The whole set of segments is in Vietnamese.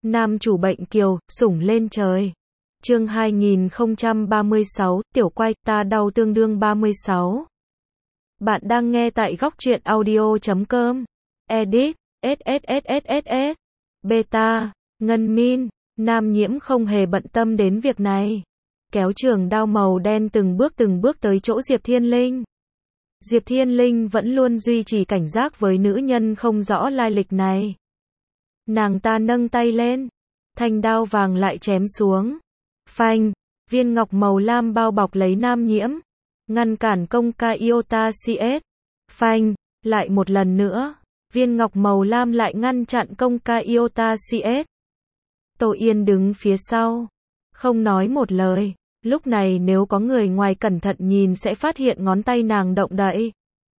Nam chủ bệnh kiều, sủng lên trời. Chương 2036, tiểu quay, ta đau tương đương 36. Bạn đang nghe tại góc truyện audio.com. Edit, SSSSS. Beta, Ngân Min. Nam Nhiễm không hề bận tâm đến việc này. Kéo trường đao màu đen từng bước tới chỗ Diệp Thiên Linh. Diệp Thiên Linh vẫn luôn duy trì cảnh giác với nữ nhân không rõ lai lịch này. Nàng ta nâng tay lên, thanh đao vàng lại chém xuống. Phanh, viên ngọc màu lam bao bọc lấy Nam Nhiễm, ngăn cản công ca Iota CS. Phanh, lại một lần nữa, viên ngọc màu lam lại ngăn chặn công ca Iota CS. Tô Yên đứng phía sau, không nói một lời. Lúc này nếu có người ngoài cẩn thận nhìn sẽ phát hiện ngón tay nàng động đậy.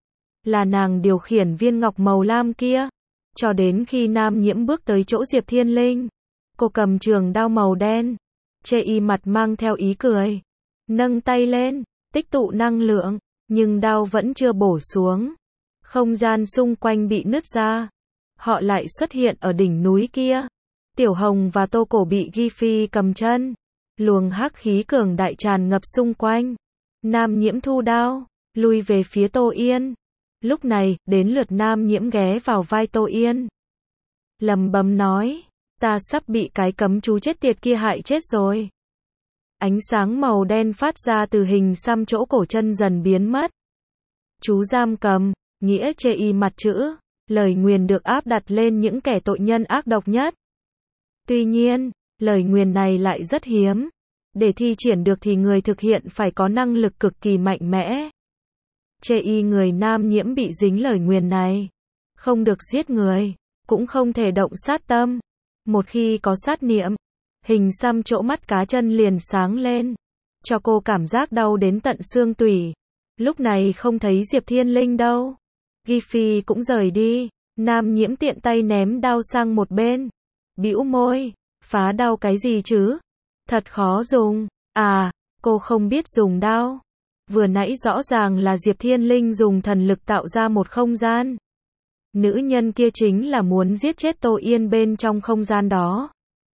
Là nàng điều khiển viên ngọc màu lam kia. Cho đến khi Nam Nhiễm bước tới chỗ Diệp Thiên Linh, cô cầm trường đao màu đen, chê y mặt mang theo ý cười, nâng tay lên, tích tụ năng lượng, nhưng đao vẫn chưa bổ xuống. Không gian xung quanh bị nứt ra. Họ lại xuất hiện ở đỉnh núi kia. Tiểu Hồng và Tô Cổ bị Ghi Phi cầm chân. Luồng hắc khí cường đại tràn ngập xung quanh. Nam Nhiễm thu đao, lui về phía Tô Yên. Lúc này, đến lượt Nam Nhiễm ghé vào vai Tô Yên. Lầm bầm nói, ta sắp bị cái cấm chú chết tiệt kia hại chết rồi. Ánh sáng màu đen phát ra từ hình xăm chỗ cổ chân dần biến mất. Chú giam cầm, nghĩa chê y mặt chữ, lời nguyền được áp đặt lên những kẻ tội nhân ác độc nhất. Tuy nhiên, lời nguyền này lại rất hiếm. Để thi triển được thì người thực hiện phải có năng lực cực kỳ mạnh mẽ. Chê y người Nam Nhiễm bị dính lời nguyền này. Không được giết người, cũng không thể động sát tâm. Một khi có sát niệm, hình xăm chỗ mắt cá chân liền sáng lên, cho cô cảm giác đau đến tận xương tủy. Lúc này không thấy Diệp Thiên Linh đâu. Ghi Phi cũng rời đi. Nam Nhiễm tiện tay ném đao sang một bên. Bĩu môi, phá đao cái gì chứ? Thật khó dùng. À, cô không biết dùng đao. Vừa nãy rõ ràng là Diệp Thiên Linh dùng thần lực tạo ra một không gian. Nữ nhân kia chính là muốn giết chết Tô Yên bên trong không gian đó.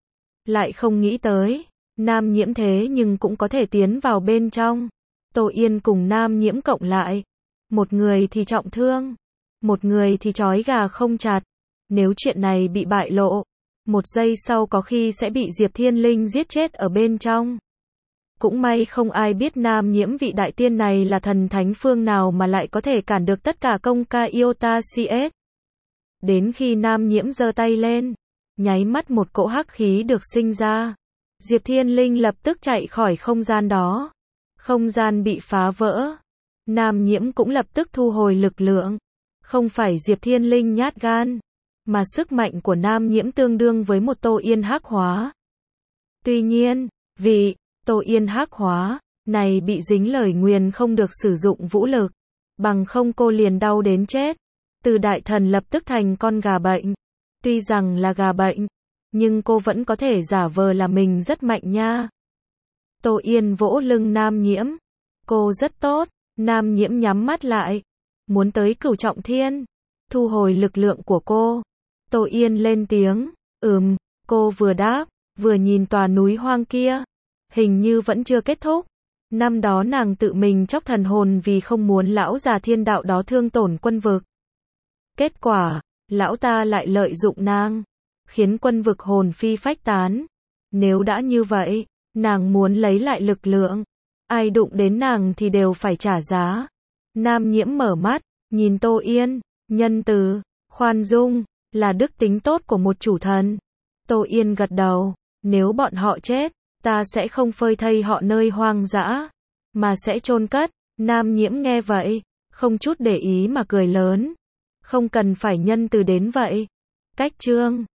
Lại không nghĩ tới, Nam Nhiễm thế nhưng cũng có thể tiến vào bên trong. Tô Yên cùng Nam Nhiễm cộng lại. Một người thì trọng thương, một người thì trói gà không chặt. Nếu chuyện này bị bại lộ, một giây sau có khi sẽ bị Diệp Thiên Linh giết chết ở bên trong. Cũng may không ai biết Nam Nhiễm vị đại tiên này là thần thánh phương nào mà lại có thể cản được tất cả công ca Iota CS. Đến khi Nam Nhiễm giơ tay lên, nháy mắt một cỗ hắc khí được sinh ra. Diệp Thiên Linh lập tức chạy khỏi không gian đó. Không gian bị phá vỡ. Nam Nhiễm cũng lập tức thu hồi lực lượng. Không phải Diệp Thiên Linh nhát gan, mà sức mạnh của Nam Nhiễm tương đương với một Tô Yên hắc hóa. Tuy nhiên, vì Tô Yên hắc hóa này bị dính lời nguyền không được sử dụng vũ lực, bằng không cô liền đau đến chết. Từ đại thần lập tức thành con gà bệnh. Tuy rằng là gà bệnh, nhưng cô vẫn có thể giả vờ là mình rất mạnh nha. Tô Yên vỗ lưng Nam Nhiễm. Cô rất tốt. Nam Nhiễm nhắm mắt lại, muốn tới Cửu Trọng Thiên, thu hồi lực lượng của cô. Tô Yên lên tiếng, cô vừa đáp, vừa nhìn tòa núi hoang kia. Hình như vẫn chưa kết thúc. Năm đó nàng tự mình chóc thần hồn vì không muốn lão già thiên đạo đó thương tổn quân vực. Kết quả, lão ta lại lợi dụng nàng, khiến quân vực hồn phi phách tán. Nếu đã như vậy, nàng muốn lấy lại lực lượng. Ai đụng đến nàng thì đều phải trả giá. Nam Nhiễm mở mắt, nhìn Tô Yên, nhân từ, khoan dung, là đức tính tốt của một chủ thần. Tô Yên gật đầu, nếu bọn họ chết, ta sẽ không phơi thây họ nơi hoang dã, mà sẽ chôn cất. Nam Nhiễm nghe vậy, không chút để ý mà cười lớn. Không cần phải nhân từ đến vậy. Cách chương